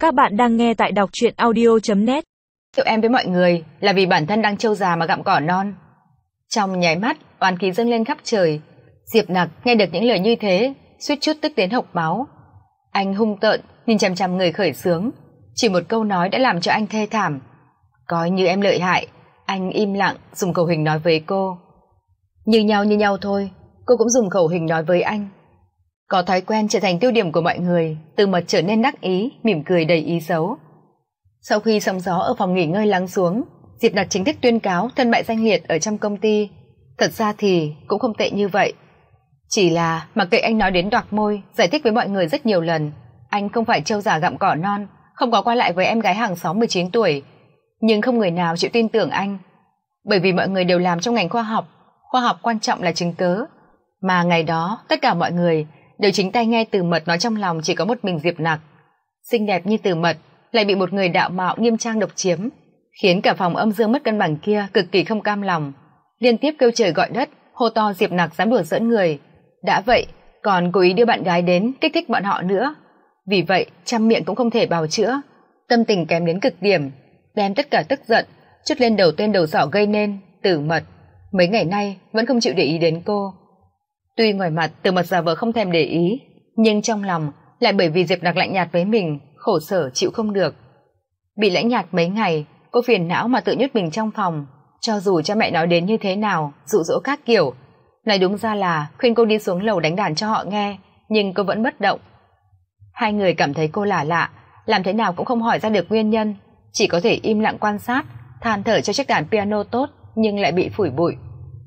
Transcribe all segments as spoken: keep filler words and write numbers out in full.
Các bạn đang nghe tại đọc truyện audio chấm net. Tụi em với mọi người là vì bản thân đang trâu già mà gặm cỏ non. Trong nháy mắt, oán khí dâng lên khắp trời. Diệp Nặc nghe được những lời như thế, suýt chút tức đến hộc máu. Anh hung tợn nhìn chằm chằm người khởi xướng, chỉ một câu nói đã làm cho anh thê thảm. Coi như em lợi hại, anh im lặng dùng khẩu hình nói với cô. Như nhau như nhau thôi, cô cũng dùng khẩu hình nói với anh. Có thói quen trở thành tiêu điểm của mọi người, Từ Mật trở nên đắc ý, mỉm cười đầy ý xấu. Sau khi sóng gió ở phòng nghỉ ngơi lắng xuống, Diệp Nặc chính thức tuyên cáo thân bại danh liệt ở trong công ty. Thật ra thì cũng không tệ như vậy. Chỉ là mặc kệ anh nói đến đoạc môi, giải thích với mọi người rất nhiều lần, anh không phải trâu già gặm cỏ non, không có qua lại với em gái hàng xóm mười chín tuổi, nhưng không người nào chịu tin tưởng anh. Bởi vì mọi người đều làm trong ngành khoa học, khoa học quan trọng là chứng cớ. Mà ngày đó, tất cả mọi người đều chính tay nghe Từ Mật nói trong lòng chỉ có một mình Diệp Nặc. Xinh đẹp như Từ Mật lại bị một người đạo mạo nghiêm trang độc chiếm, khiến cả phòng âm dương mất cân bằng kia cực kỳ không cam lòng, liên tiếp kêu trời gọi đất, hô to Diệp Nặc dám đùa giỡn người. Đã vậy, còn cố ý đưa bạn gái đến kích thích bọn họ nữa. Vì vậy, trăm miệng cũng không thể bào chữa, tâm tình kém đến cực điểm, đem tất cả tức giận trút lên đầu tên đầu sỏ gây nên Từ Mật. Mấy ngày nay vẫn không chịu để ý đến cô. Tuy ngoài mặt Từ Mật giả vờ không thèm để ý, nhưng trong lòng lại bởi vì Diệp Nặc lạnh nhạt với mình, khổ sở chịu không được. Bị lạnh nhạt mấy ngày, cô phiền não mà tự nhốt mình trong phòng, cho dù cha mẹ nói đến như thế nào, dụ dỗ các kiểu. Này đúng ra là khuyên cô đi xuống lầu đánh đàn cho họ nghe, nhưng cô vẫn bất động. Hai người cảm thấy cô lạ lạ, làm thế nào cũng không hỏi ra được nguyên nhân, chỉ có thể im lặng quan sát, than thở cho chiếc đàn piano tốt nhưng lại bị phủi bụi.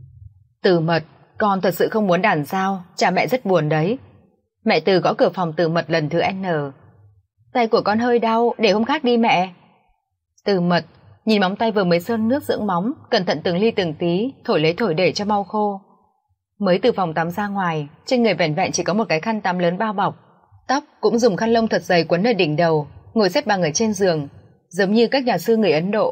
Từ Mật, con thật sự không muốn đàn sao, cha mẹ rất buồn đấy. Mẹ Từ gõ cửa phòng Từ Mật lần thứ N. Tay của con hơi đau, để hôm khác đi mẹ. Từ Mật nhìn móng tay vừa mới sơn nước dưỡng móng, cẩn thận từng ly từng tí, thổi lấy thổi để cho mau khô. Mới từ phòng tắm ra ngoài, trên người vẻn vẹn chỉ có một cái khăn tắm lớn bao bọc, tóc cũng dùng khăn lông thật dày quấn ở đỉnh đầu, ngồi xếp bằng ở trên giường, giống như các nhà sư người Ấn Độ.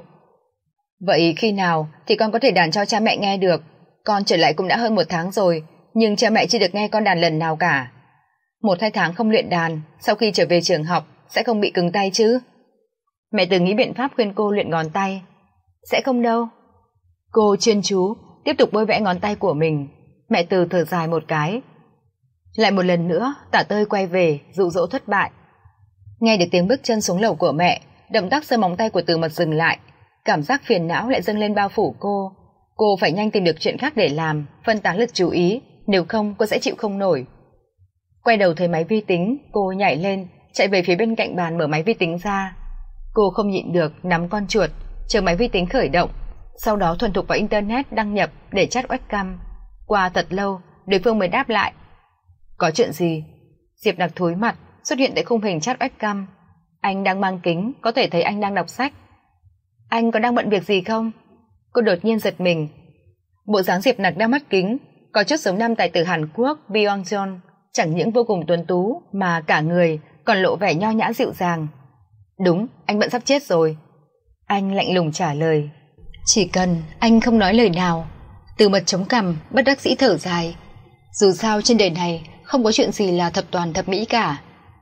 Vậy khi nào thì con có thể đàn cho cha mẹ nghe được? Con trở lại cũng đã hơn một tháng rồi, nhưng cha mẹ chưa được nghe con đàn lần nào cả. Một hai tháng không luyện đàn, sau khi trở về trường học sẽ không bị cứng tay chứ? Mẹ Từ nghĩ biện pháp khuyên cô luyện ngón tay. Sẽ không đâu. Cô chuyên chú tiếp tục bôi vẽ ngón tay của mình. Mẹ Từ thở dài một cái. Lại một lần nữa Tả Tơi quay về, dụ dỗ thất bại. Nghe được tiếng bước chân xuống lầu của mẹ, động tác sơn móng tay của Từ Mật dừng lại. Cảm giác phiền não lại dâng lên bao phủ cô. Cô phải nhanh tìm được chuyện khác để làm, phân tán lực chú ý, nếu không cô sẽ chịu không nổi. Quay đầu thấy máy vi tính, cô nhảy lên, chạy về phía bên cạnh bàn mở máy vi tính ra. Cô không nhịn được nắm con chuột, chờ máy vi tính khởi động, sau đó thuần thục vào internet đăng nhập để chat webcam. Qua thật lâu, đối phương mới đáp lại. Có chuyện gì? Diệp Nặc thối mặt, xuất hiện tại khung hình chat webcam. Anh đang mang kính, có thể thấy anh đang đọc sách. Anh có đang bận việc gì không? Cô đột nhiên giật mình. Bộ dáng Diệp Nặc đang mắt kính, có chút giống nam tài tử Hàn Quốc Byung Joon, chẳng những vô cùng tuấn tú mà cả người còn lộ vẻ nho nhã dịu dàng. Đúng, anh bận sắp chết rồi. Anh lạnh lùng trả lời. Chỉ cần anh không nói lời nào. Từ Mật chống cằm, bất đắc dĩ thở dài. Dù sao trên đời này không có chuyện gì là thập toàn thập mỹ cả.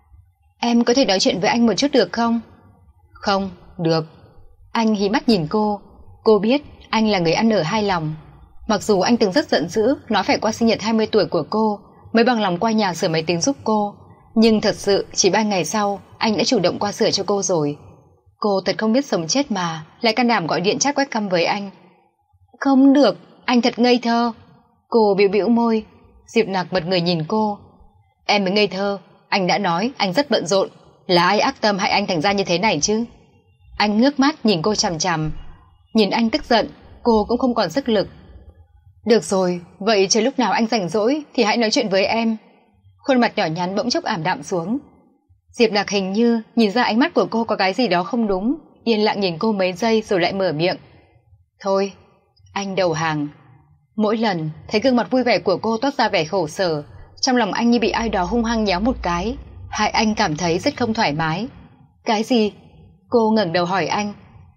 Em có thể nói chuyện với anh một chút được không? Không, được. Anh hí mắt nhìn cô. Cô biết anh là người ăn ở hai lòng. Mặc dù anh từng rất giận dữ nói phải qua sinh nhật hai mươi tuổi của cô mới bằng lòng qua nhà sửa máy tính giúp cô, nhưng thật sự chỉ ba ngày sau anh đã chủ động qua sửa cho cô rồi. Cô thật không biết sống chết mà lại can đảm gọi điện chat webcam với anh. Không được, anh thật ngây thơ. Cô bĩu bĩu môi. Diệp Nặc bật người nhìn cô. Em mới ngây thơ, anh đã nói anh rất bận rộn, là ai ác tâm hại anh thành ra như thế này chứ? Anh ngước mắt nhìn cô chằm chằm. Nhìn anh tức giận, cô cũng không còn sức lực. Được rồi, vậy chờ lúc nào anh rảnh rỗi thì hãy nói chuyện với em. Khuôn mặt nhỏ nhắn bỗng chốc ảm đạm xuống. Diệp Nặc hình như nhìn ra ánh mắt của cô có cái gì đó không đúng, yên lặng nhìn cô mấy giây rồi lại mở miệng. Thôi, anh đầu hàng. Mỗi lần thấy gương mặt vui vẻ của cô toát ra vẻ khổ sở, trong lòng anh như bị ai đó hung hăng nhéo một cái, hại anh cảm thấy rất không thoải mái. Cái gì? Cô ngẩng đầu hỏi anh.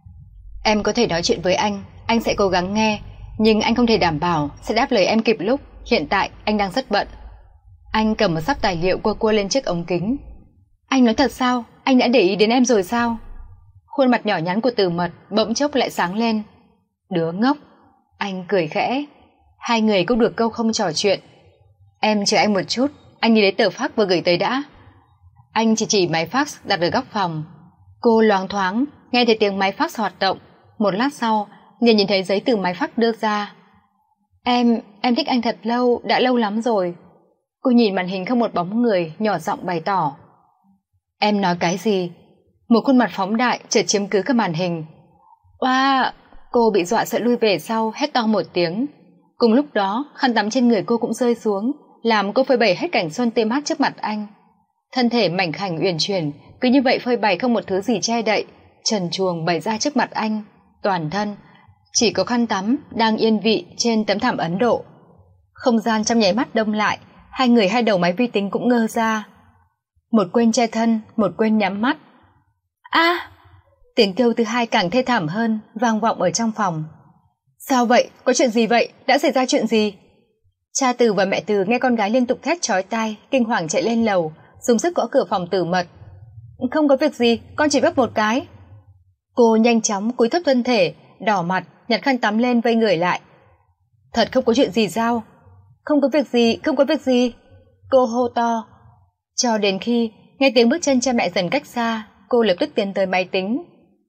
Em có thể nói chuyện với anh, anh sẽ cố gắng nghe, nhưng anh không thể đảm bảo sẽ đáp lời em kịp lúc, hiện tại anh đang rất bận. Anh cầm một sắp tài liệu cua cua lên chiếc ống kính. Anh nói thật sao? anh đã để ý đến em rồi sao? Khuôn mặt nhỏ nhắn của Từ Mật bỗng chốc lại sáng lên. Đứa ngốc. Anh cười khẽ. Hai người cũng được câu không trò chuyện. Em chờ anh một chút, anh đi lấy tờ fax vừa gửi tới đã. Anh chỉ chỉ máy fax đặt ở góc phòng. Cô loáng thoáng nghe thấy tiếng máy fax hoạt động. Một lát sau liền nhìn thấy giấy từ máy fax đưa ra. Em, em thích anh thật lâu, đã lâu lắm rồi. Cô nhìn màn hình không một bóng người, nhỏ giọng bày tỏ. Em nói cái gì? Một khuôn mặt phóng đại chợt chiếm cứ các màn hình. Oa! Cô bị dọa sợ lui về sau, hét to một tiếng. Cùng lúc đó, khăn tắm trên người cô cũng rơi xuống, làm cô phơi bày hết cảnh xuân tươi mát trước mặt anh. Thân thể mảnh khảnh uyển chuyển, cứ như vậy phơi bày không một thứ gì che đậy, trần truồng bày ra trước mặt anh. Toàn thân chỉ có khăn tắm đang yên vị trên tấm thảm Ấn Độ. Không gian trong nháy mắt đông lại, hai người hai đầu máy vi tính cũng ngơ ra. Một quên che thân, một quên nhắm mắt. A! Tiếng kêu thứ hai càng thê thảm hơn, vang vọng ở trong phòng. Sao vậy? Có chuyện gì vậy? Đã xảy ra chuyện gì? Cha Từ và mẹ Từ nghe con gái liên tục thét chói tai, kinh hoàng chạy lên lầu, dùng sức gõ cửa phòng Từ Mật. Không có việc gì, con chỉ vấp một cái. Cô nhanh chóng cúi thấp thân thể, đỏ mặt, nhặt khăn tắm lên vây người lại. Thật không có chuyện gì sao? Không có việc gì, không có việc gì. Cô hô to. Cho đến khi nghe tiếng bước chân cha mẹ dần cách xa, cô lập tức tiến tới máy tính.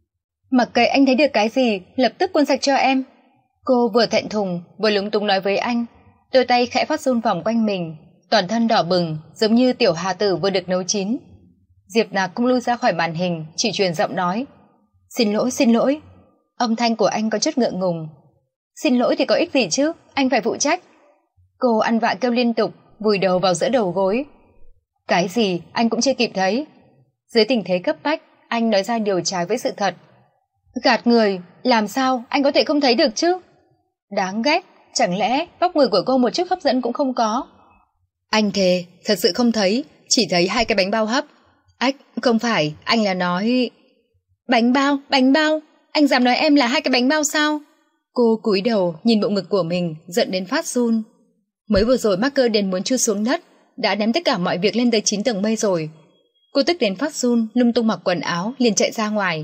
Mặc kệ anh thấy được cái gì, lập tức quên sạch cho em. Cô vừa thẹn thùng, vừa lúng túng nói với anh, đôi tay khẽ phát run vòng quanh mình, toàn thân đỏ bừng, giống như tiểu hà tử vừa được nấu chín. Diệp Nạc cũng lui ra khỏi màn hình, chỉ truyền giọng nói. Xin lỗi, xin lỗi. Âm thanh của anh có chút ngượng ngùng. Xin lỗi thì có ích gì chứ, anh phải phụ trách. Cô ăn vạ kêu liên tục, vùi đầu vào giữa đầu gối. Cái gì anh cũng chưa kịp thấy. Dưới tình thế cấp bách, anh nói ra điều trái với sự thật. Gạt người, làm sao anh có thể không thấy được chứ? Đáng ghét, chẳng lẽ vóc người của cô một chút hấp dẫn cũng không có? Anh thề, thật sự không thấy, chỉ thấy hai cái bánh bao hấp. Ách, không phải, anh là nói... Bánh bao, bánh bao, anh dám nói em là hai cái bánh bao sao? Cô cúi đầu nhìn bộ ngực của mình, giận đến phát run. Mới vừa rồi Marker đến muốn chui xuống đất, đã ném tất cả mọi việc lên tới chín tầng mây rồi. Cô tức đến phát run, lung tung mặc quần áo, liền chạy ra ngoài.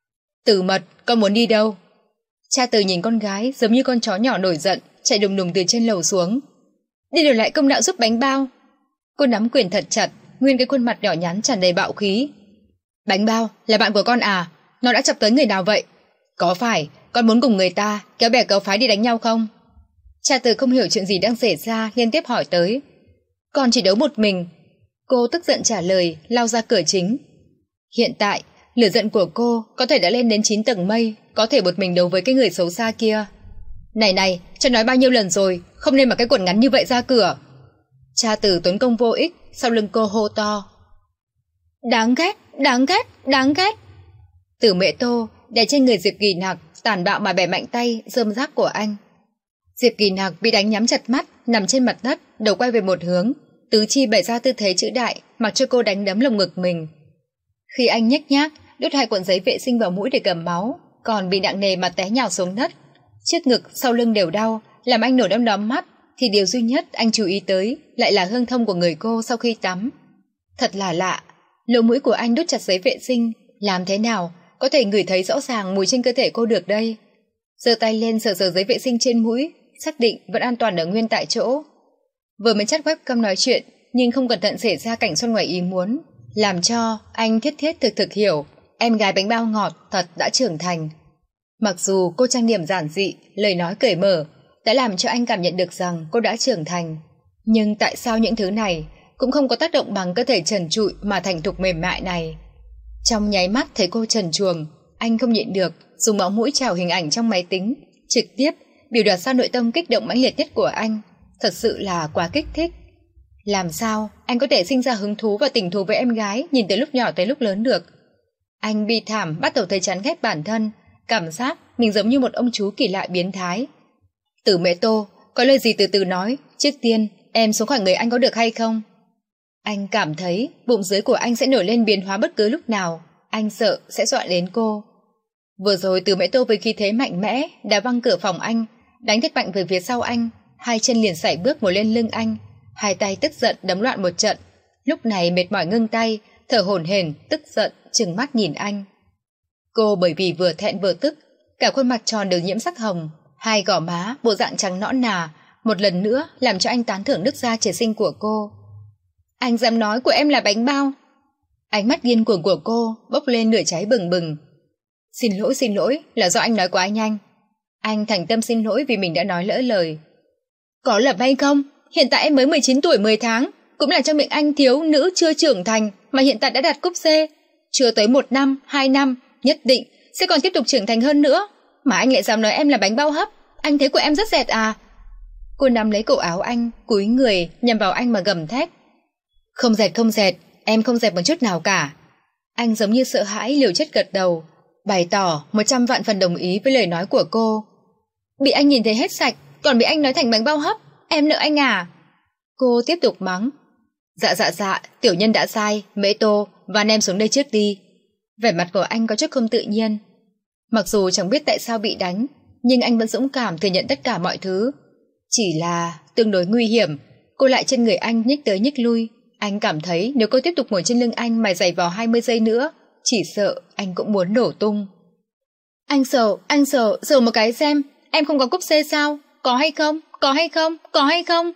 Từ Mật, con muốn đi đâu? Cha Từ nhìn con gái giống như con chó nhỏ nổi giận, chạy đùng đùng từ trên lầu xuống. Đi đổi lại công đạo giúp bánh bao. Cô nắm quyền thật chặt, nguyên cái khuôn mặt nhỏ nhắn tràn đầy bạo khí. Bánh bao là bạn của con à? Nó đã chọc tới người nào vậy? Có phải con muốn cùng người ta kéo bè kéo phái đi đánh nhau không? Cha Từ không hiểu chuyện gì đang xảy ra, liên tiếp hỏi tới. Con chỉ đấu một mình. Cô tức giận trả lời, lao ra cửa chính. Hiện tại lửa giận của cô có thể đã lên đến chín tầng mây, có thể một mình đấu với cái người xấu xa kia. Này này, cho nói bao nhiêu lần rồi, không nên mặc cái quần ngắn như vậy ra cửa. Cha Từ tốn công vô ích, sau lưng cô hô to. Đáng ghét, đáng ghét, đáng ghét. Tử Mễ Tô đè trên người Diệp Kỳ Nặc, tàn bạo mà bẻ mạnh tay rơm rác của anh. Diệp Kỳ Nặc bị đánh nhắm chặt mắt, nằm trên mặt đất, đầu quay về một hướng, tứ chi bày ra tư thế chữ đại, mặc cho cô đánh đấm lồng ngực mình. Khi anh nhếch nhác đút hai cuộn giấy vệ sinh vào mũi để cầm máu, còn bị nặng nề mà té nhào xuống đất. Trước ngực, sau lưng đều đau, làm anh nổi đom đóm mắt, thì điều duy nhất anh chú ý tới lại là hương thơm của người cô sau khi tắm. Thật là lạ, lỗ mũi của anh đút chặt giấy vệ sinh, làm thế nào có thể ngửi thấy rõ ràng mùi trên cơ thể cô được đây? Giơ tay lên sờ sờ giấy vệ sinh trên mũi, xác định vẫn an toàn ở nguyên tại chỗ. Vừa mới chắt webcam nói chuyện, nhưng không cẩn thận xảy ra cảnh xuân ngoài ý muốn, làm cho anh thiết thiết thực thực hiểu em gái bánh bao ngọt thật đã trưởng thành. Mặc dù cô trang điểm giản dị, lời nói cởi mở đã làm cho anh cảm nhận được rằng cô đã trưởng thành, nhưng tại sao những thứ này cũng không có tác động bằng cơ thể trần trụi mà thành thục mềm mại này? Trong nháy mắt thấy cô trần truồng, anh không nhịn được dùng máu mũi trào hình ảnh trong máy tính, trực tiếp biểu đạt ra nội tâm kích động mãnh liệt nhất của anh. Thật sự là quá kích thích. Làm sao anh có thể sinh ra hứng thú và tình thú với em gái nhìn từ lúc nhỏ tới lúc lớn được? Anh bi thảm bắt đầu thấy chán ghét bản thân, cảm giác mình giống như một ông chú kỳ lạ biến thái. Tử Mễ Tô, có lời gì từ từ nói, trước tiên em xuống khỏi người anh có được hay không? Anh cảm thấy bụng dưới của anh sẽ nổi lên biến hóa bất cứ lúc nào, anh sợ sẽ dọa đến cô. Vừa rồi Tử Mễ Tô với khí thế mạnh mẽ đã văng cửa phòng anh, đánh thật mạnh về phía sau anh, hai chân liền sải bước ngồi lên lưng anh, hai tay tức giận đấm loạn một trận. Lúc này mệt mỏi ngưng tay, thở hổn hển, tức giận trừng mắt nhìn anh. Cô bởi vì vừa thẹn vừa tức, cả khuôn mặt tròn đều nhiễm sắc hồng, hai gò má bộ dạng trắng nõn nà, một lần nữa làm cho anh tán thưởng nước da trời sinh của cô. Anh dám nói của em là bánh bao? Ánh mắt điên cuồng của cô bốc lên lửa cháy bừng bừng. Xin lỗi, xin lỗi, là do anh nói quá nhanh. Anh thành tâm xin lỗi vì mình đã nói lỡ lời. Có lầm hay không? Hiện tại em mới mười chín tuổi mười tháng, cũng là trong miệng anh thiếu nữ chưa trưởng thành mà hiện tại đã đạt cúp C. Chưa tới một năm, hai năm, nhất định sẽ còn tiếp tục trưởng thành hơn nữa. Mà anh lại dám nói em là bánh bao hấp, anh thấy của em rất dẹt à? Cô nắm lấy cổ áo anh, cúi người nhằm vào anh mà gầm thét. Không dẹt không dẹt, em không dẹt một chút nào cả. Anh giống như sợ hãi liều chết gật đầu, bày tỏ một trăm vạn phần đồng ý với lời nói của cô. Bị anh nhìn thấy hết sạch, còn bị anh nói thành bánh bao hấp, em nợ anh à? Cô tiếp tục mắng. Dạ dạ dạ, tiểu nhân đã sai, Mễ Tô, van em xuống đây trước đi. Vẻ mặt của anh có chút không tự nhiên. Mặc dù chẳng biết tại sao bị đánh, nhưng anh vẫn dũng cảm thừa nhận tất cả mọi thứ. Chỉ là tương đối nguy hiểm, cô lại trên người anh nhích tới nhích lui. Anh cảm thấy nếu cô tiếp tục ngồi trên lưng anh mài giày vò hai mươi giây nữa, chỉ sợ anh cũng muốn nổ tung. Anh sợ, anh sợ, sợ một cái xem, em không có cúp C sao? Có hay không? Có hay không? Có hay không?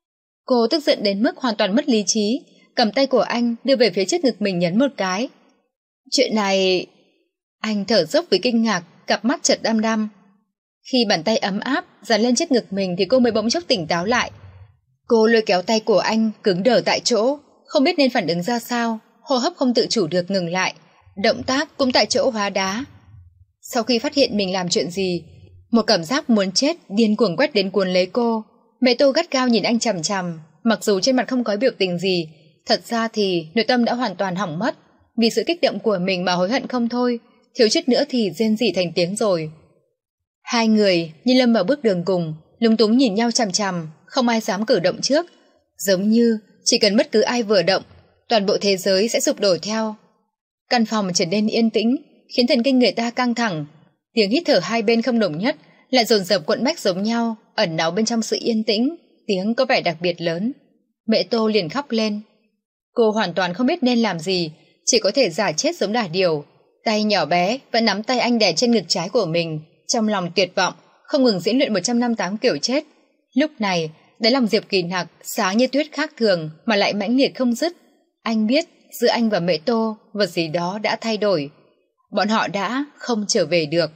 Cô tức giận đến mức hoàn toàn mất lý trí, cầm tay của anh đưa về phía trước ngực mình nhấn một cái. Chuyện này... Anh thở dốc với kinh ngạc, cặp mắt chợt đăm đăm. Khi bàn tay ấm áp dán lên chiếc ngực mình thì cô mới bỗng chốc tỉnh táo lại. Cô lôi kéo tay của anh cứng đờ tại chỗ, không biết nên phản ứng ra sao, hô hấp không tự chủ được ngừng lại, động tác cũng tại chỗ hóa đá. Sau khi phát hiện mình làm chuyện gì, một cảm giác muốn chết điên cuồng quét đến cuốn lấy cô. Mẹ Tô gắt gao nhìn anh chằm chằm, mặc dù trên mặt không có biểu tình gì, thật ra thì nội tâm đã hoàn toàn hỏng mất, vì sự kích động của mình mà hối hận không thôi, thiếu chút nữa thì rên rỉ thành tiếng rồi. Hai người như lâm vào bước đường cùng, lúng túng nhìn nhau chằm chằm, không ai dám cử động trước, giống như chỉ cần bất cứ ai vừa động, toàn bộ thế giới sẽ sụp đổ theo. Căn phòng trở nên yên tĩnh, khiến thần kinh người ta căng thẳng. Tiếng hít thở hai bên không đồng nhất, lại dồn dập cuộn bách giống nhau, ẩn náu bên trong sự yên tĩnh, tiếng có vẻ đặc biệt lớn. Mẹ Tô liền khóc lên. Cô hoàn toàn không biết nên làm gì, chỉ có thể giả chết giống đà điểu. Tay nhỏ bé vẫn nắm tay anh đè trên ngực trái của mình, trong lòng tuyệt vọng, không ngừng diễn luyện một trăm năm mươi tám kiểu chết. Lúc này, đáy lòng Diệp Kỳ Nặc sáng như tuyết khác thường mà lại mãnh liệt không dứt. Anh biết giữa anh và Mẹ Tô vật gì đó đã thay đổi. Bọn họ đã không trở về được.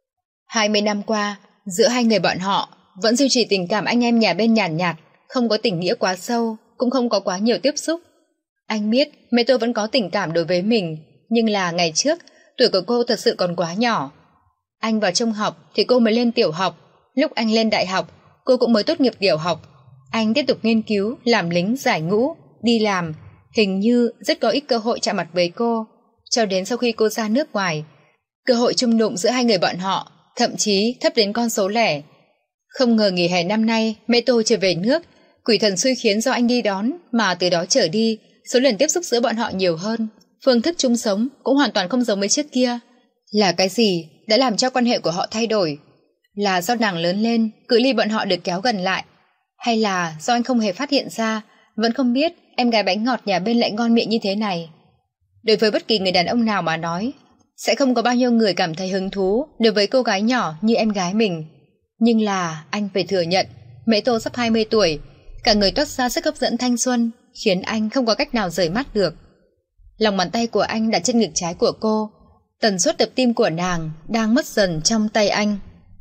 Hai mươi năm qua, giữa hai người bọn họ vẫn duy trì tình cảm anh em nhà bên nhàn nhạt, không có tình nghĩa quá sâu, cũng không có quá nhiều tiếp xúc. Anh biết Mẹ Tô vẫn có tình cảm đối với mình, nhưng là ngày trước, tuổi của cô thật sự còn quá nhỏ. Anh vào trung học thì cô mới lên tiểu học, lúc anh lên đại học, cô cũng mới tốt nghiệp tiểu học. Anh tiếp tục nghiên cứu, làm lính giải ngũ, đi làm, hình như rất có ít cơ hội chạm mặt với cô, cho đến sau khi cô ra nước ngoài. Cơ hội chung đụng giữa hai người bọn họ thậm chí thấp đến con số lẻ. Không ngờ nghỉ hè năm nay Mẹ Tô trở về nước, quỷ thần xui khiến do anh đi đón, mà từ đó trở đi số lần tiếp xúc giữa bọn họ nhiều hơn, phương thức chung sống cũng hoàn toàn không giống với trước kia. Là cái gì đã làm cho quan hệ của họ thay đổi? Là do nàng lớn lên, cự ly bọn họ được kéo gần lại, hay là do anh không hề phát hiện ra, vẫn không biết em gái bánh ngọt nhà bên lại ngon miệng như thế này? Đối với bất kỳ người đàn ông nào mà nói, sẽ không có bao nhiêu người cảm thấy hứng thú đối với cô gái nhỏ như em gái mình. Nhưng là anh phải thừa nhận, Mẹ Tô sắp hai mươi tuổi, cả người toát ra sức hấp dẫn thanh xuân, khiến anh không có cách nào rời mắt được. Lòng bàn tay của anh đặt trên ngực trái của cô, tần suất đập tim của nàng đang mất dần trong tay anh.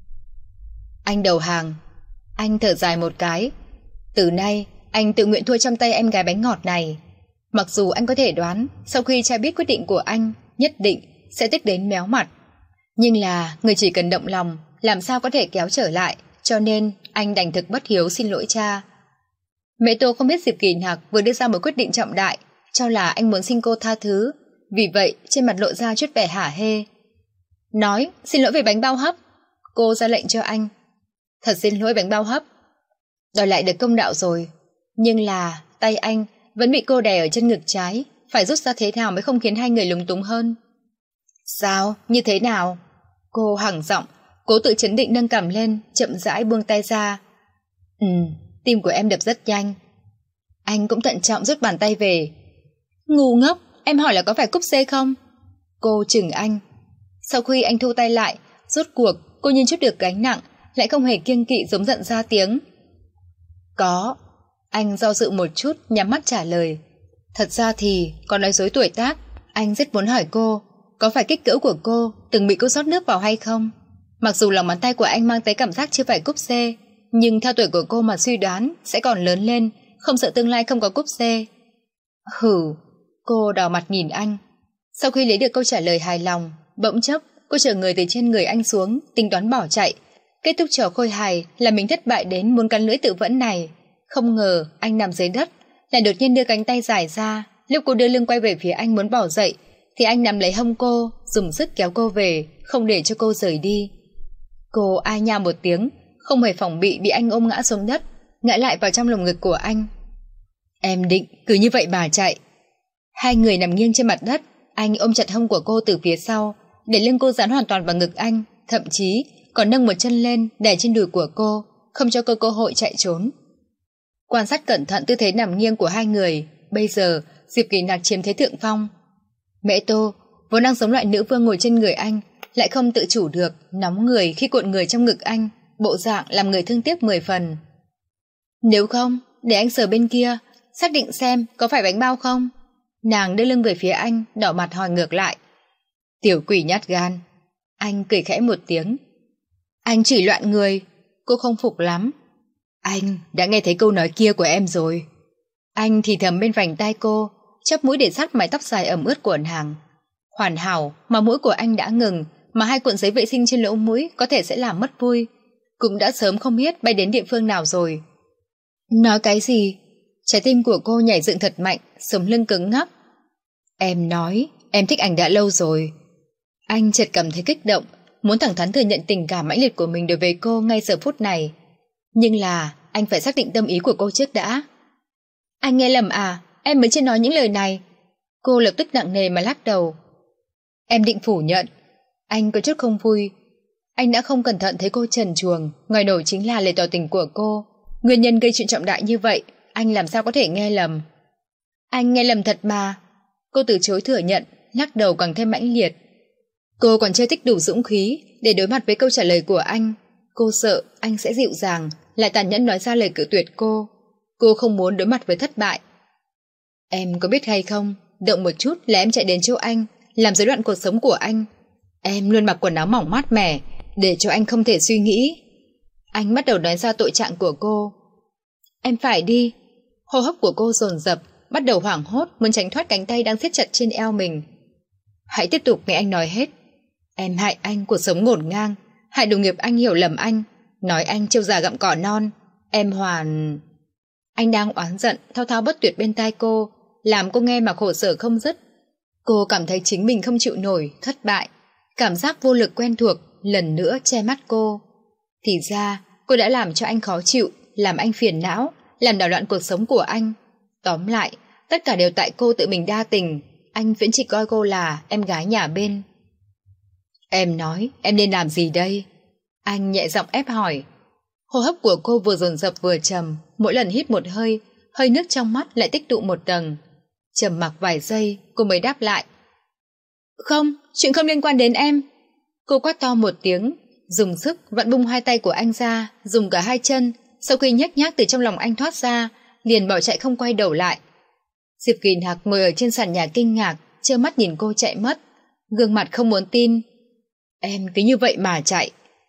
Anh đầu hàng. Anh thở dài một cái. Từ nay anh tự nguyện thua trong tay em gái bánh ngọt này. Mặc dù anh có thể đoán sau khi cha biết quyết định của anh nhất định sẽ tức đến méo mặt, nhưng là người chỉ cần động lòng làm sao có thể kéo trở lại, cho nên anh đành thực bất hiếu xin lỗi cha. Mẹ Tô không biết Diệp Kỳ Nặc vừa đưa ra một quyết định trọng đại, cho là anh muốn xin cô tha thứ, vì vậy trên mặt lộ ra chút vẻ hả hê. Nói xin lỗi về bánh bao hấp. Cô ra lệnh cho anh. Thật xin lỗi bánh bao hấp. Đòi lại được công đạo rồi, nhưng là tay anh vẫn bị cô đè ở chân ngực trái, phải rút ra thế nào mới không khiến hai người lúng túng hơn. Sao? Như thế nào? Cô hẳng giọng, cố tự chấn định nâng cằm lên, chậm rãi buông tay ra. Ừ, tim của em đập rất nhanh. Anh cũng thận trọng rút bàn tay về. Ngu ngốc, em hỏi là có phải cúp C không? Cô chừng anh. Sau khi anh thu tay lại, rốt cuộc cô như chút được gánh nặng, lại không hề kiêng kỵ giống giận ra tiếng. Có. Anh do dự một chút, nhắm mắt trả lời. Thật ra thì có nói dối tuổi tác. Anh rất muốn hỏi cô, có phải kích cỡ của cô từng bị cô rót nước vào hay không? Mặc dù lòng bàn tay của anh mang tới cảm giác chưa phải cúp C, nhưng theo tuổi của cô mà suy đoán sẽ còn lớn lên, không sợ tương lai không có cúp C. Hử. Cô đỏ mặt nhìn anh. Sau khi lấy được câu trả lời hài lòng, bỗng chốc cô chở người từ trên người anh xuống, tính toán bỏ chạy. Kết thúc trò khôi hài là mình thất bại đến muốn cắn lưỡi tự vẫn này. Không ngờ anh nằm dưới đất, lại đột nhiên đưa cánh tay dài ra. Lúc cô đưa lưng quay về phía anh muốn bỏ dậy, thì anh nắm lấy hông cô, dùng sức kéo cô về, không để cho cô rời đi. Cô ai nha một tiếng, không hề phòng bị bị anh ôm ngã xuống đất, ngã lại vào trong lồng ngực của anh. Em định cứ như vậy mà chạy. Hai người nằm nghiêng trên mặt đất, anh ôm chặt hông của cô từ phía sau, để lưng cô dán hoàn toàn vào ngực anh, thậm chí còn nâng một chân lên đè trên đùi của cô, không cho cô cơ hội chạy trốn. Quan sát cẩn thận tư thế nằm nghiêng của hai người, bây giờ Diệp Kỳ Nặc chiếm thế thượng phong. Mẹ Tô vốn đang giống loại nữ vương ngồi trên người anh, lại không tự chủ được, nóng người khi cuộn người trong ngực anh, bộ dạng làm người thương tiếc mười phần. Nếu không, để anh sờ bên kia, xác định xem có phải bánh bao không? Nàng đưa lưng về phía anh, đỏ mặt hỏi ngược lại. Tiểu quỷ nhát gan. Anh cười khẽ một tiếng. Anh chỉ loạn người. Cô không phục lắm. Anh đã nghe thấy câu nói kia của em rồi. Anh thì thầm bên vành tai cô, chắp mũi để sát mái tóc dài ẩm ướt của nàng. Hoàn hảo mà mũi của anh đã ngừng, mà hai cuộn giấy vệ sinh trên lỗ mũi có thể sẽ làm mất vui. Cũng đã sớm không biết bay đến địa phương nào rồi. Nói cái gì? Trái tim của cô nhảy dựng thật mạnh, sống lưng cứng ngắc. Em nói em thích anh đã lâu rồi. Anh chợt cảm thấy kích động, muốn thẳng thắn thừa nhận tình cảm mãnh liệt của mình đối với cô ngay giờ phút này. Nhưng là anh phải xác định tâm ý của cô trước đã. Anh nghe lầm à? Em mới chưa nói những lời này. Cô lập tức nặng nề mà lắc đầu. Em định phủ nhận. Anh có chút không vui. Anh đã không cẩn thận thấy cô trần truồng, ngoài nổi chính là lời tỏ tình của cô. Nguyên nhân gây chuyện trọng đại như vậy, anh làm sao có thể nghe lầm? Anh nghe lầm thật mà. Cô từ chối thừa nhận, lắc đầu càng thêm mãnh liệt. Cô còn chưa tích đủ dũng khí để đối mặt với câu trả lời của anh. Cô sợ anh sẽ dịu dàng, lại tàn nhẫn nói ra lời cự tuyệt cô. Cô không muốn đối mặt với thất bại. Em có biết hay không, động một chút là em chạy đến chỗ anh, làm rối loạn cuộc sống của anh. Em luôn mặc quần áo mỏng mát mẻ, để cho anh không thể suy nghĩ. Anh bắt đầu nói ra tội trạng của cô. Em phải đi. Hô hấp của cô dồn dập, bắt đầu hoảng hốt, muốn tránh thoát cánh tay đang siết chặt trên eo mình. Hãy tiếp tục nghe anh nói hết. Em hại anh cuộc sống ngổn ngang, hại đồng nghiệp anh hiểu lầm anh, nói anh trâu già gặm cỏ non. Em hoàn... Anh đang oán giận, thao thao bất tuyệt bên tai cô, làm cô nghe mà khổ sở không dứt. Cô cảm thấy chính mình không chịu nổi, thất bại. Cảm giác vô lực quen thuộc lần nữa che mắt cô. Thì ra cô đã làm cho anh khó chịu, làm anh phiền não, làm đảo loạn cuộc sống của anh. Tóm lại, tất cả đều tại cô tự mình đa tình. Anh vẫn chỉ coi cô là em gái nhà bên. Em nói em nên làm gì đây? Anh nhẹ giọng ép hỏi. Hô hấp của cô vừa dồn dập vừa trầm, mỗi lần hít một hơi, hơi nước trong mắt lại tích tụ một tầng. Trầm mặc vài giây, cô mới đáp lại. Không, chuyện không liên quan đến em. Cô quát to một tiếng, dùng sức vặn bung hai tay của anh ra, dùng cả hai chân, sau khi nhếch nhác từ trong lòng anh thoát ra, liền bỏ chạy không quay đầu lại. Diệp Kỳ Nặc ngồi ở trên sàn nhà kinh ngạc, trơ mắt nhìn cô chạy mất, gương mặt không muốn tin. Em cứ như vậy mà chạy.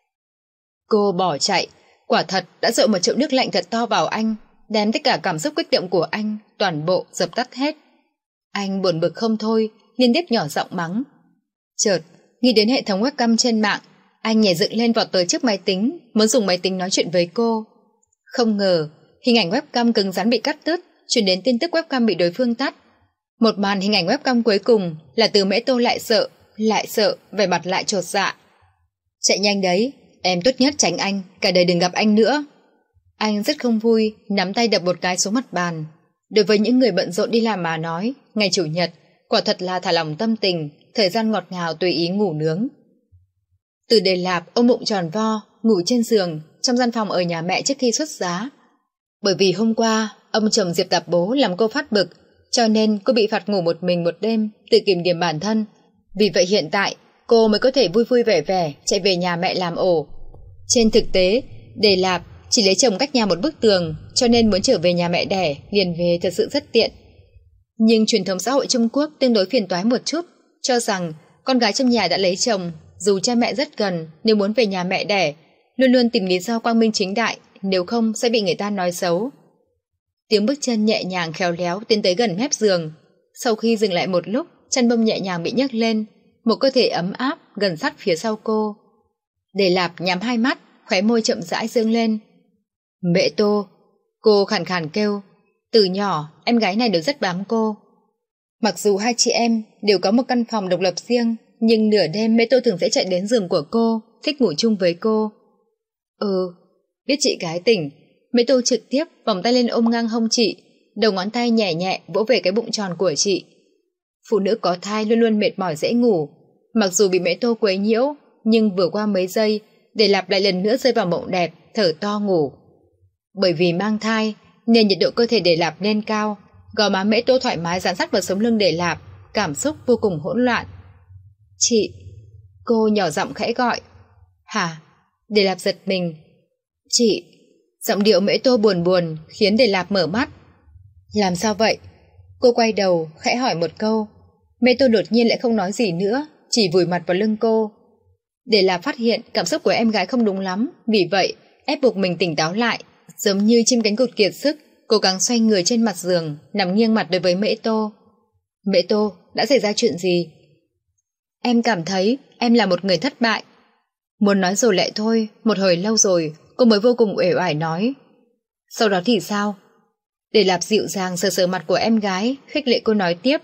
Cô bỏ chạy, quả thật đã dội một chậu nước lạnh thật to vào anh, đem tất cả cảm xúc kích động của anh toàn bộ dập tắt hết. Anh buồn bực không thôi, liên tiếp nhỏ giọng mắng. Chợt nghĩ đến hệ thống webcam trên mạng, anh nhảy dựng lên vọt tới trước máy tính, muốn dùng máy tính nói chuyện với cô. Không ngờ hình ảnh webcam cứng rắn bị cắt đứt, truyền đến tin tức webcam bị đối phương tắt. Một màn hình ảnh webcam cuối cùng là từ Mễ Tô lại sợ, lại sợ, vẻ mặt lại chột dạ. Chạy nhanh đấy, em tốt nhất tránh anh, cả đời đừng gặp anh nữa. Anh rất không vui, nắm tay đập một cái xuống mặt bàn. Đối với những người bận rộn đi làm mà nói, ngày chủ nhật quả thật là thả lỏng tâm tình, thời gian ngọt ngào tùy ý ngủ nướng. Từ Đề Lạp ôm bụng tròn vo, ngủ trên giường trong gian phòng ở nhà mẹ trước khi xuất giá. Bởi vì hôm qua ông chồng Diệp Tạp Bố làm cô phát bực, cho nên cô bị phạt ngủ một mình một đêm, tự kiểm điểm bản thân, Vì vậy hiện tại, cô mới có thể vui vui vẻ vẻ chạy về nhà mẹ làm ổ. Trên thực tế, Đề Lạp chỉ lấy chồng cách nhà một bức tường, cho nên muốn trở về nhà mẹ đẻ liền về thật sự rất tiện. Nhưng truyền thống xã hội Trung Quốc tương đối phiền toái một chút, cho rằng con gái trong nhà đã lấy chồng, dù cha mẹ rất gần, nếu muốn về nhà mẹ đẻ, luôn luôn tìm lý do quang minh chính đại, nếu không sẽ bị người ta nói xấu. Tiếng bước chân nhẹ nhàng khéo léo tiến tới gần mép giường. Sau khi dừng lại một lúc, chăn bông nhẹ nhàng bị nhấc lên, một cơ thể ấm áp gần sát phía sau cô. Đề Lạp nhắm hai mắt, khóe môi chậm rãi dương lên. Mẹ Tô, cô khàn khàn kêu. Từ nhỏ, em gái này đều rất bám cô. Mặc dù hai chị em đều có một căn phòng độc lập riêng, nhưng nửa đêm Mẹ Tô thường sẽ chạy đến giường của cô, thích ngủ chung với cô. Ừ, biết chị gái tỉnh, Mẹ Tô trực tiếp vòng tay lên ôm ngang hông chị, đầu ngón tay nhẹ nhẹ vỗ về cái bụng tròn của chị. Phụ nữ có thai luôn luôn mệt mỏi dễ ngủ, mặc dù bị Mẹ Tô quấy nhiễu, nhưng vừa qua mấy giây, Đề Lạp lại lần nữa rơi vào mộng đẹp, thở to ngủ. Bởi vì mang thai, nên nhiệt độ cơ thể Đề Lạp lên cao, gò má Mẹ Tô thoải mái dán sát vào sống lưng Đề Lạp, cảm xúc vô cùng hỗn loạn. Chị, cô nhỏ giọng khẽ gọi. Hả? Đề Lạp giật mình. Chị, giọng điệu Mẹ Tô buồn buồn khiến Đề Lạp mở mắt. Làm sao vậy? Cô quay đầu khẽ hỏi một câu. Mẹ Tô đột nhiên lại không nói gì nữa, chỉ vùi mặt vào lưng cô. Đề Lạp phát hiện cảm xúc của em gái không đúng lắm, vì vậy ép buộc mình tỉnh táo lại, giống như chim cánh cụt kiệt sức, cố gắng xoay người trên mặt giường, nằm nghiêng mặt đối với Mẹ Tô. Mẹ Tô, đã xảy ra chuyện gì? Em cảm thấy em là một người thất bại. Muốn nói rồi lại thôi, một hồi lâu rồi, cô mới vô cùng uể oải nói. Sau đó thì sao? Đề Lạp dịu dàng sờ sờ mặt của em gái, khích lệ cô nói tiếp.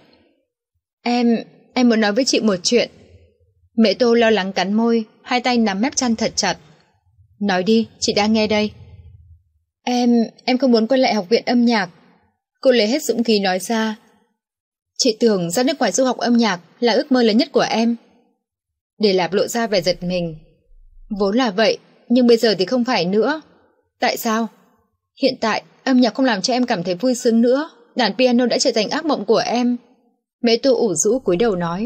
Em, em muốn nói với chị một chuyện. Mẹ Tô lo lắng cắn môi, hai tay nắm mép chăn thật chặt. Nói đi, chị đang nghe đây. Em, em không muốn quay lại học viện âm nhạc. Cô lấy hết dũng khí nói ra. Chị tưởng ra nước ngoài du học âm nhạc là ước mơ lớn nhất của em. Đề Lạp lộ ra vẻ giật mình. Vốn là vậy, nhưng bây giờ thì không phải nữa. Tại sao? Hiện tại, âm nhạc không làm cho em cảm thấy vui sướng nữa. Đàn piano đã trở thành ác mộng của em. Mẹ Tô ủ rũ cúi đầu nói.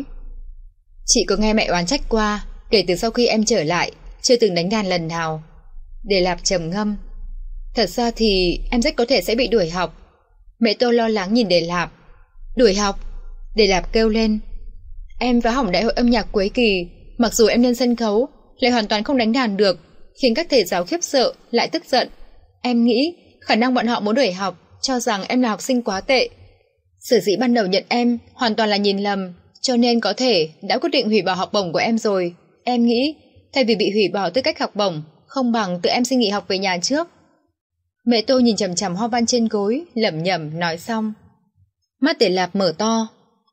Chị có nghe mẹ oán trách qua, kể từ sau khi em trở lại, chưa từng đánh đàn lần nào. Đề Lạp trầm ngâm. Thật ra thì em rất có thể sẽ bị đuổi học. Mẹ Tô lo lắng nhìn Đề Lạp. Đuổi học? Đề Lạp kêu lên. Em phá hỏng đại hội âm nhạc cuối kỳ, mặc dù em lên sân khấu lại hoàn toàn không đánh đàn được, khiến các thầy giáo khiếp sợ lại tức giận. Em nghĩ khả năng bọn họ muốn đuổi học, cho rằng em là học sinh quá tệ. Sở dĩ ban đầu nhận em hoàn toàn là nhìn lầm, cho nên có thể đã quyết định hủy bỏ học bổng của em rồi. Em nghĩ thay vì bị hủy bỏ tư cách học bổng, không bằng tự em xin nghỉ học về nhà trước. Mẹ Tô nhìn chằm chằm hoa văn trên gối, lẩm nhẩm nói xong. Mắt Đề Lạp mở to.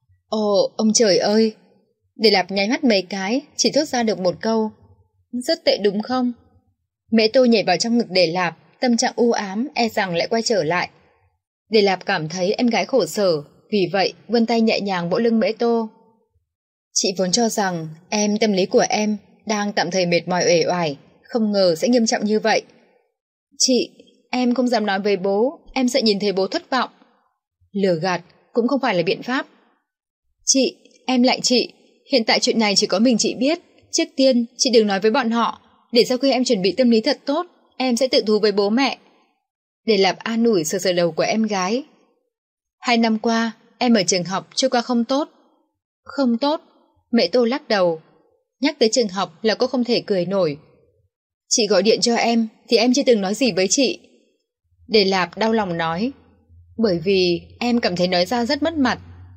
Ồ, ông trời ơi! Đề Lạp nháy mắt mấy cái, chỉ thốt ra được một câu. Rất tệ đúng không? Mẹ Tô nhảy vào trong ngực Đề Lạp, tâm trạng u ám e rằng lại quay trở lại. Đề Lạp cảm thấy em gái khổ sở, vì vậy vươn tay nhẹ nhàng vỗ lưng Mẹ Tô. Chị vốn cho rằng em tâm lý của em đang tạm thời mệt mỏi uể oải, không ngờ sẽ nghiêm trọng như vậy. Chị, em không dám nói với bố, em sợ nhìn thấy bố thất vọng. Lừa gạt cũng không phải là biện pháp. Chị, em lại chị, hiện tại chuyện này chỉ có mình chị biết. Trước tiên, chị đừng nói với bọn họ, để sau khi em chuẩn bị tâm lý thật tốt, em sẽ tự thú với bố mẹ. Để Lạp an ủi sờ sờ đầu của em gái. Hai năm qua, em ở trường học trôi qua không tốt. Không tốt? Mẹ Tô lắc đầu. Nhắc tới trường học là cô không thể cười nổi. Chị gọi điện cho em thì em chưa từng nói gì với chị. Để Lạp đau lòng nói. Bởi vì em cảm thấy nói ra rất mất mặt.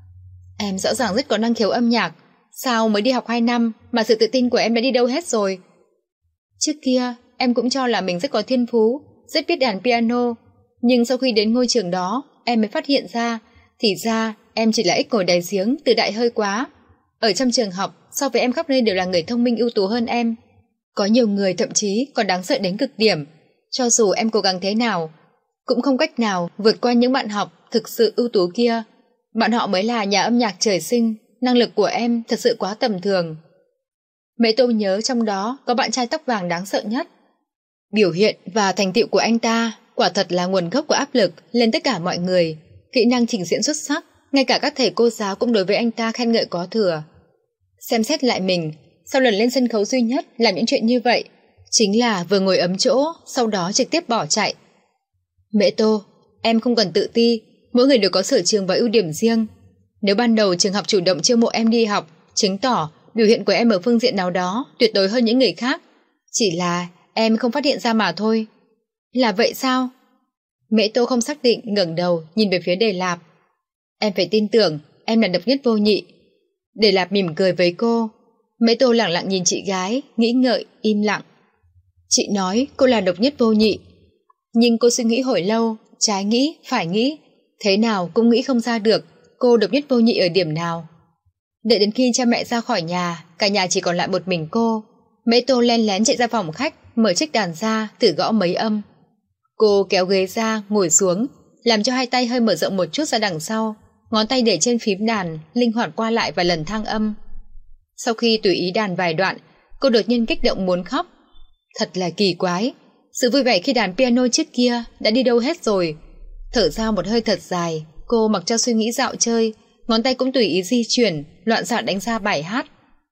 Em rõ ràng rất có năng khiếu âm nhạc, sao mới đi học hai năm mà sự tự tin của em đã đi đâu hết rồi? Trước kia em cũng cho là mình rất có thiên phú, rất biết đàn piano, nhưng sau khi đến ngôi trường đó em mới phát hiện ra, thì ra em chỉ là ếch ngồi đáy giếng, tự đại hơi quá. Ở trong trường học, so với em khắp nơi đều là người thông minh ưu tú hơn em. Có nhiều người thậm chí còn đáng sợ đến cực điểm. Cho dù em cố gắng thế nào, cũng không cách nào vượt qua những bạn học thực sự ưu tú kia. Bọn họ mới là nhà âm nhạc trời sinh, năng lực của em thật sự quá tầm thường. Mẹ Tô nhớ trong đó có bạn trai tóc vàng đáng sợ nhất. Biểu hiện và thành tựu của anh ta quả thật là nguồn gốc của áp lực lên tất cả mọi người. Kỹ năng trình diễn xuất sắc, ngay cả các thầy cô giáo cũng đối với anh ta khen ngợi có thừa. Xem xét lại mình, sau lần lên sân khấu duy nhất làm những chuyện như vậy, chính là vừa ngồi ấm chỗ, sau đó trực tiếp bỏ chạy. Mẹ Tô, em không cần tự ti, mỗi người đều có sở trường và ưu điểm riêng. Nếu ban đầu trường học chủ động chiêu mộ em đi học, chứng tỏ biểu hiện của em ở phương diện nào đó tuyệt đối hơn những người khác. Chỉ là em không phát hiện ra mà thôi. Là vậy sao? Mẹ Tô không xác định, ngẩng đầu nhìn về phía Đề Lạp. Em phải tin tưởng em là độc nhất vô nhị. Đề Lạp mỉm cười với cô. Mẹ Tô lặng lặng nhìn chị gái, nghĩ ngợi, im lặng. Chị nói cô là độc nhất vô nhị, nhưng cô suy nghĩ hồi lâu, trái nghĩ, phải nghĩ, thế nào cũng nghĩ không ra được cô độc nhất vô nhị ở điểm nào. Đợi đến khi cha mẹ ra khỏi nhà, cả nhà chỉ còn lại một mình cô. Mẹ Tô len lén chạy ra phòng khách, mở chiếc đàn ra, thử gõ mấy âm. Cô kéo ghế ra, ngồi xuống, làm cho hai tay hơi mở rộng một chút ra đằng sau, ngón tay để trên phím đàn, linh hoạt qua lại vài lần thăng âm. Sau khi tùy ý đàn vài đoạn, cô đột nhiên kích động muốn khóc. Thật là kỳ quái, sự vui vẻ khi đàn piano trước kia đã đi đâu hết rồi. Thở ra một hơi thật dài, cô mặc cho suy nghĩ dạo chơi, ngón tay cũng tùy ý di chuyển, loạn xạ đánh ra bài hát.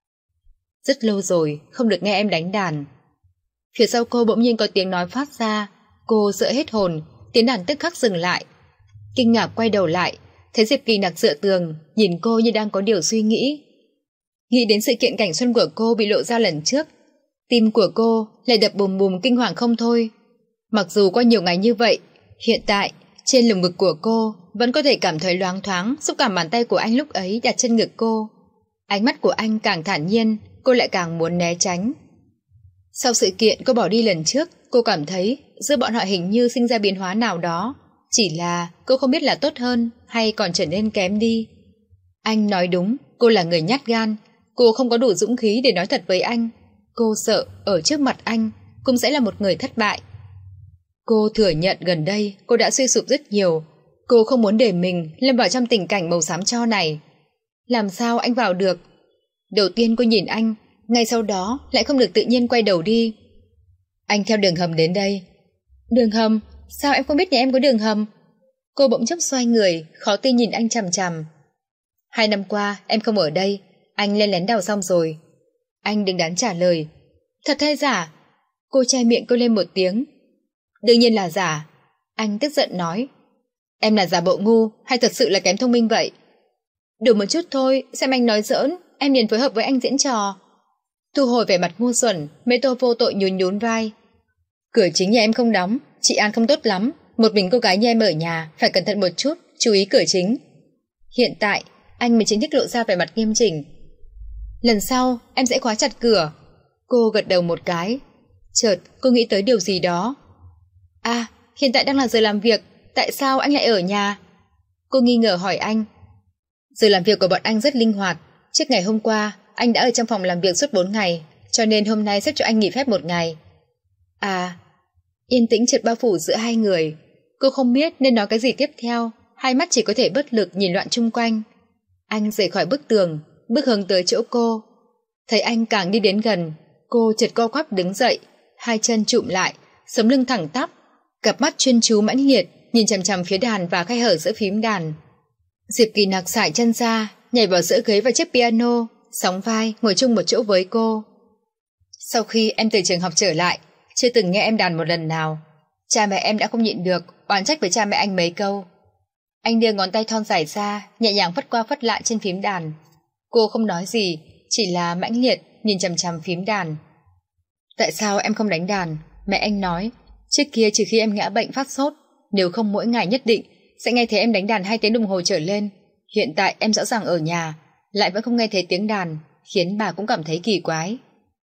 Rất lâu rồi không được nghe em đánh đàn. Phía sau cô bỗng nhiên có tiếng nói phát ra. Cô sợ hết hồn, tiếng đàn tức khắc dừng lại. Kinh ngạc quay đầu lại, thấy Diệp Kỳ Nặc dựa tường, nhìn cô như đang có điều suy nghĩ. Nghĩ đến sự kiện cảnh xuân của cô bị lộ ra lần trước, tim của cô lại đập bùm bùm kinh hoàng không thôi. Mặc dù qua nhiều ngày như vậy, hiện tại trên lồng ngực của cô vẫn có thể cảm thấy loáng thoáng xúc cảm bàn tay của anh lúc ấy đặt trên ngực cô. Ánh mắt của anh càng thản nhiên, cô lại càng muốn né tránh. Sau sự kiện cô bỏ đi lần trước, cô cảm thấy giữa bọn họ hình như sinh ra biến hóa nào đó, chỉ là cô không biết là tốt hơn hay còn trở nên kém đi. Anh nói đúng, cô là người nhát gan, cô không có đủ dũng khí để nói thật với anh. Cô sợ ở trước mặt anh cũng sẽ là một người thất bại. Cô thừa nhận gần đây cô đã suy sụp rất nhiều. Cô không muốn để mình lâm vào trong tình cảnh màu xám tro này. Làm sao anh vào được? Đầu tiên cô nhìn anh, ngay sau đó lại không được tự nhiên quay đầu đi. Anh theo đường hầm đến đây. Đường hầm? Sao em không biết nhà em có đường hầm? Cô bỗng chốc xoay người, khó tin nhìn anh chằm chằm. Hai năm qua em không ở đây, anh len lén đào xong rồi. Anh đứng đắn trả lời. Thật hay giả? Cô che miệng kêu lên một tiếng. Đương nhiên là giả. Anh tức giận nói. Em là giả bộ ngu hay thật sự là kém thông minh vậy? Đủ một chút thôi, xem anh nói giỡn, em liền phối hợp với anh diễn trò. Thu hồi vẻ mặt ngu xuẩn, Mê Tô vô tội nhún nhún vai. Cửa chính nhà em không đóng, chị An không tốt lắm, một mình cô gái như em ở nhà, phải cẩn thận một chút, chú ý cửa chính. Hiện tại, anh mới chính thức lộ ra vẻ mặt nghiêm chỉnh. Lần sau, em sẽ khóa chặt cửa. Cô gật đầu một cái. Chợt, cô nghĩ tới điều gì đó. À, hiện tại đang là giờ làm việc, tại sao anh lại ở nhà? Cô nghi ngờ hỏi anh. Giờ làm việc của bọn anh rất linh hoạt. Trước ngày hôm qua, anh đã ở trong phòng làm việc suốt bốn ngày, cho nên hôm nay xếp cho anh nghỉ phép một ngày. À, yên tĩnh chợt bao phủ giữa hai người. Cô không biết nên nói cái gì tiếp theo, hai mắt chỉ có thể bất lực nhìn loạn chung quanh. Anh rời khỏi bức tường, bước hướng tới chỗ cô. Thấy anh càng đi đến gần, cô chợt co quắp đứng dậy, hai chân chụm lại, sống lưng thẳng tắp, cặp mắt chuyên chú mãnh liệt nhìn chằm chằm phía đàn và khe hở giữa phím đàn. Diệp Kỳ Nặc sải chân ra, nhảy vào giữa ghế và chiếc piano, sóng vai ngồi chung một chỗ với cô. Sau khi em từ trường học trở lại, chưa từng nghe em đàn một lần nào. Cha mẹ em đã không nhịn được, oán trách với cha mẹ anh mấy câu. Anh đưa ngón tay thon dài ra, nhẹ nhàng phất qua phất lại trên phím đàn. Cô không nói gì, chỉ là mãnh liệt nhìn chằm chằm phím đàn. Tại sao em không đánh đàn? Mẹ anh nói, trước kia trừ khi em ngã bệnh phát sốt, nếu không mỗi ngày nhất định sẽ nghe thấy em đánh đàn hai tiếng đồng hồ trở lên. Hiện tại em rõ ràng ở nhà, lại vẫn không nghe thấy tiếng đàn, khiến bà cũng cảm thấy kỳ quái.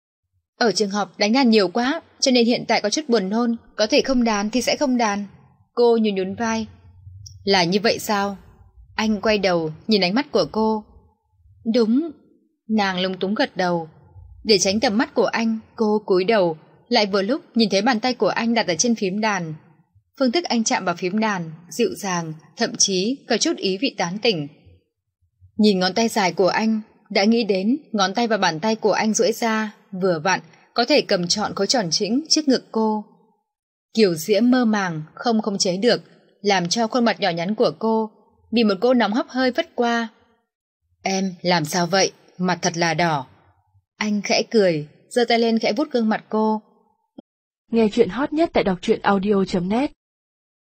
Ở trường học đánh đàn nhiều quá, cho nên hiện tại có chút buồn nôn, có thể không đàn thì sẽ không đàn. Cô nhún nhún vai. Là như vậy sao? Anh quay đầu nhìn ánh mắt của cô. Đúng. Nàng lúng túng gật đầu. Để tránh tầm mắt của anh, cô cúi đầu, lại vừa lúc nhìn thấy bàn tay của anh đặt ở trên phím đàn. Phương thức anh chạm vào phím đàn dịu dàng, thậm chí có chút ý vị tán tỉnh. Nhìn ngón tay dài của anh, đã nghĩ đến ngón tay và bàn tay của anh duỗi ra vừa vặn có thể cầm trọn khối tròn chỉnh trước ngực cô. Kiểu diễm mơ màng không khống chế được, làm cho khuôn mặt nhỏ nhắn của cô bị một cỗ nóng hấp hơi vất qua. Em làm sao vậy? mặt thật là đỏ. Anh khẽ cười, giơ tay lên khẽ vuốt gương mặt cô. Nghe chuyện hot nhất tại đọc truyện audio chấm net.